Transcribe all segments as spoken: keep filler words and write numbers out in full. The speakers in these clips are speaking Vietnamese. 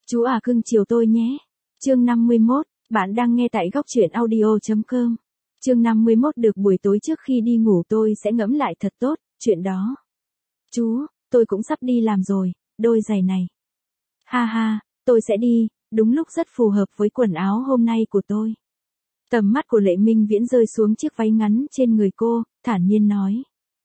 Chú à cưng chiều tôi nhé. Chương năm mươi mốt, bạn đang nghe tại góc truyện audio chấm com. Chương năm mươi mốt được buổi tối trước khi đi ngủ tôi sẽ ngẫm lại thật tốt, chuyện đó. Chú, tôi cũng sắp đi làm rồi, đôi giày này. Ha ha, tôi sẽ đi, đúng lúc rất phù hợp với quần áo hôm nay của tôi. Tầm mắt của Lệ Minh Viễn rơi xuống chiếc váy ngắn trên người cô, thản nhiên nói.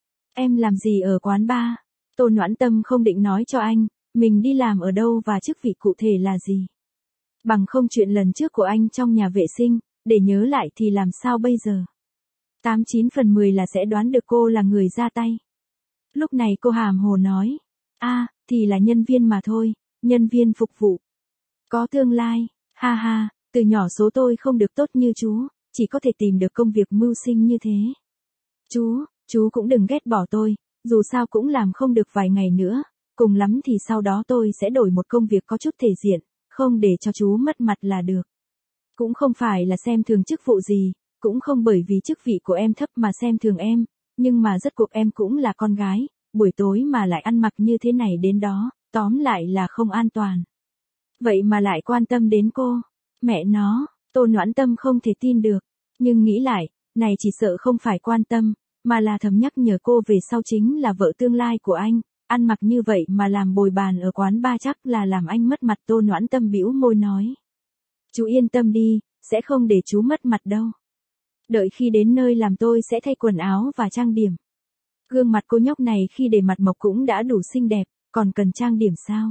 Em làm gì ở quán bar? Tô Noãn Tâm không định nói cho anh, mình đi làm ở đâu và chức vị cụ thể là gì. Bằng không chuyện lần trước của anh trong nhà vệ sinh, để nhớ lại thì làm sao bây giờ. Tám chín phần mười là sẽ đoán được cô là người ra tay. Lúc này cô hàm hồ nói. a à, thì là nhân viên mà thôi, nhân viên phục vụ. Có tương lai, ha ha, từ nhỏ số tôi không được tốt như chú, chỉ có thể tìm được công việc mưu sinh như thế. Chú, chú cũng đừng ghét bỏ tôi, dù sao cũng làm không được vài ngày nữa, cùng lắm thì sau đó tôi sẽ đổi một công việc có chút thể diện, không để cho chú mất mặt là được. Cũng không phải là xem thường chức vụ gì, cũng không bởi vì chức vị của em thấp mà xem thường em, nhưng mà rốt cuộc em cũng là con gái, buổi tối mà lại ăn mặc như thế này đến đó, tóm lại là không an toàn. Vậy mà lại quan tâm đến cô, mẹ nó, Tô Noãn Tâm không thể tin được, nhưng nghĩ lại, này chỉ sợ không phải quan tâm, mà là thầm nhắc nhở cô về sau chính là vợ tương lai của anh, ăn mặc như vậy mà làm bồi bàn ở quán bar chắc là làm anh mất mặt. Tô Noãn Tâm bĩu môi nói. Chú yên tâm đi, sẽ không để chú mất mặt đâu. Đợi khi đến nơi làm tôi sẽ thay quần áo và trang điểm. Gương mặt cô nhóc này khi để mặt mộc cũng đã đủ xinh đẹp, còn cần trang điểm sao?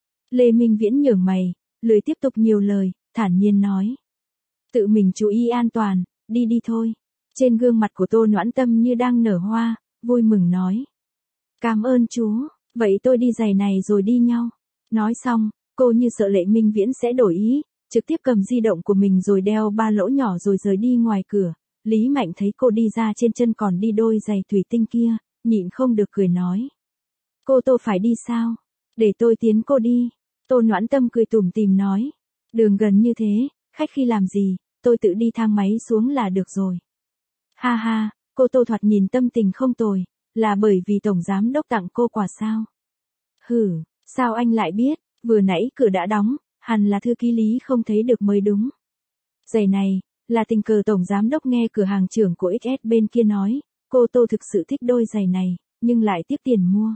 Lê Minh Viễn nhướng mày, lười tiếp tục nhiều lời, thản nhiên nói. Tự mình chú ý an toàn, đi đi thôi. Trên gương mặt của Tô Noãn Tâm như đang nở hoa, vui mừng nói. Cảm ơn chú, vậy tôi đi giày này rồi đi nhau. Nói xong, cô như sợ Lệ Minh Viễn sẽ đổi ý, trực tiếp cầm di động của mình rồi đeo ba lỗ nhỏ rồi rời đi ngoài cửa. Lý Mạnh thấy cô đi ra trên chân còn đi đôi giày thủy tinh kia, nhịn không được cười nói. Cô Tô phải đi sao? Để tôi tiến cô đi. Tô Noãn Tâm cười tủm tỉm nói. Đường gần như thế, khách khi làm gì, tôi tự đi thang máy xuống là được rồi. Ha ha, cô Tô thoạt nhìn tâm tình không tồi, là bởi vì tổng giám đốc tặng cô quà sao? Hử, sao anh lại biết, vừa nãy cửa đã đóng, hẳn là thư ký Lý không thấy được mới đúng. Giày này, là tình cờ tổng giám đốc nghe cửa hàng trưởng của ích ét bên kia nói, cô Tô thực sự thích đôi giày này, nhưng lại tiếc tiền mua.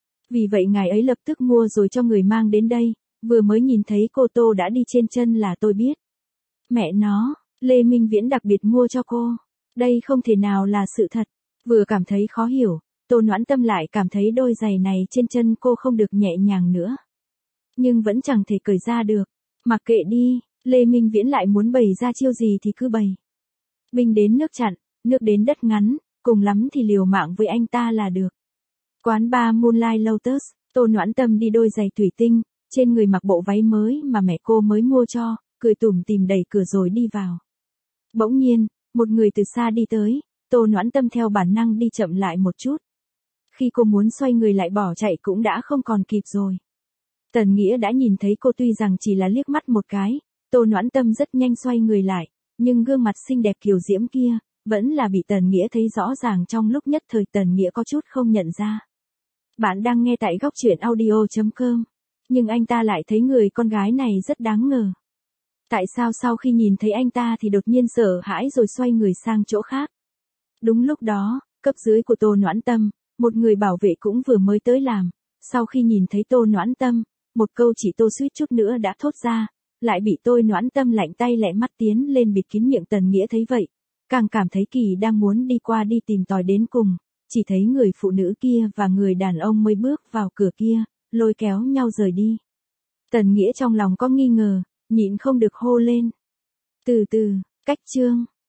Vì vậy ngài ấy lập tức mua rồi cho người mang đến đây, vừa mới nhìn thấy cô Tô đã đi trên chân là tôi biết. Mẹ nó, Lê Minh Viễn đặc biệt mua cho cô. Đây không thể nào là sự thật. Vừa cảm thấy khó hiểu, Tô Noãn Tâm lại cảm thấy đôi giày này trên chân cô không được nhẹ nhàng nữa. Nhưng vẫn chẳng thể cởi ra được. Mặc kệ đi, Lê Minh Viễn lại muốn bày ra chiêu gì thì cứ bày. Binh đến nước chặn, nước đến đất ngắn, cùng lắm thì liều mạng với anh ta là được. Quán bar Moonlight Lotus, Tô Noãn Tâm đi đôi giày thủy tinh, trên người mặc bộ váy mới mà mẹ cô mới mua cho, cười tủm tỉm đẩy cửa rồi đi vào. Bỗng nhiên, một người từ xa đi tới, Tô Noãn Tâm theo bản năng đi chậm lại một chút. Khi cô muốn xoay người lại bỏ chạy cũng đã không còn kịp rồi. Tần Nghĩa đã nhìn thấy cô tuy rằng chỉ là liếc mắt một cái, Tô Noãn Tâm rất nhanh xoay người lại, nhưng gương mặt xinh đẹp kiều diễm kia, vẫn là bị Tần Nghĩa thấy rõ ràng trong lúc nhất thời Tần Nghĩa có chút không nhận ra. Bạn đang nghe tại góc truyện audio chấm com, nhưng anh ta lại thấy người con gái này rất đáng ngờ. Tại sao sau khi nhìn thấy anh ta thì đột nhiên sợ hãi rồi xoay người sang chỗ khác? Đúng lúc đó, cấp dưới của Tô Noãn Tâm, một người bảo vệ cũng vừa mới tới làm, sau khi nhìn thấy Tô Noãn Tâm, một câu chỉ Tô suýt chút nữa đã thốt ra, lại bị Tô Noãn Tâm lạnh tay lẹ mắt tiến lên bịt kín miệng. Tần Nghĩa thấy vậy, càng cảm thấy kỳ đang muốn đi qua đi tìm tòi đến cùng, chỉ thấy người phụ nữ kia và người đàn ông mới bước vào cửa kia, lôi kéo nhau rời đi. Tần Nghĩa trong lòng có nghi ngờ, nhịn không được hô lên. Từ từ, cách chương.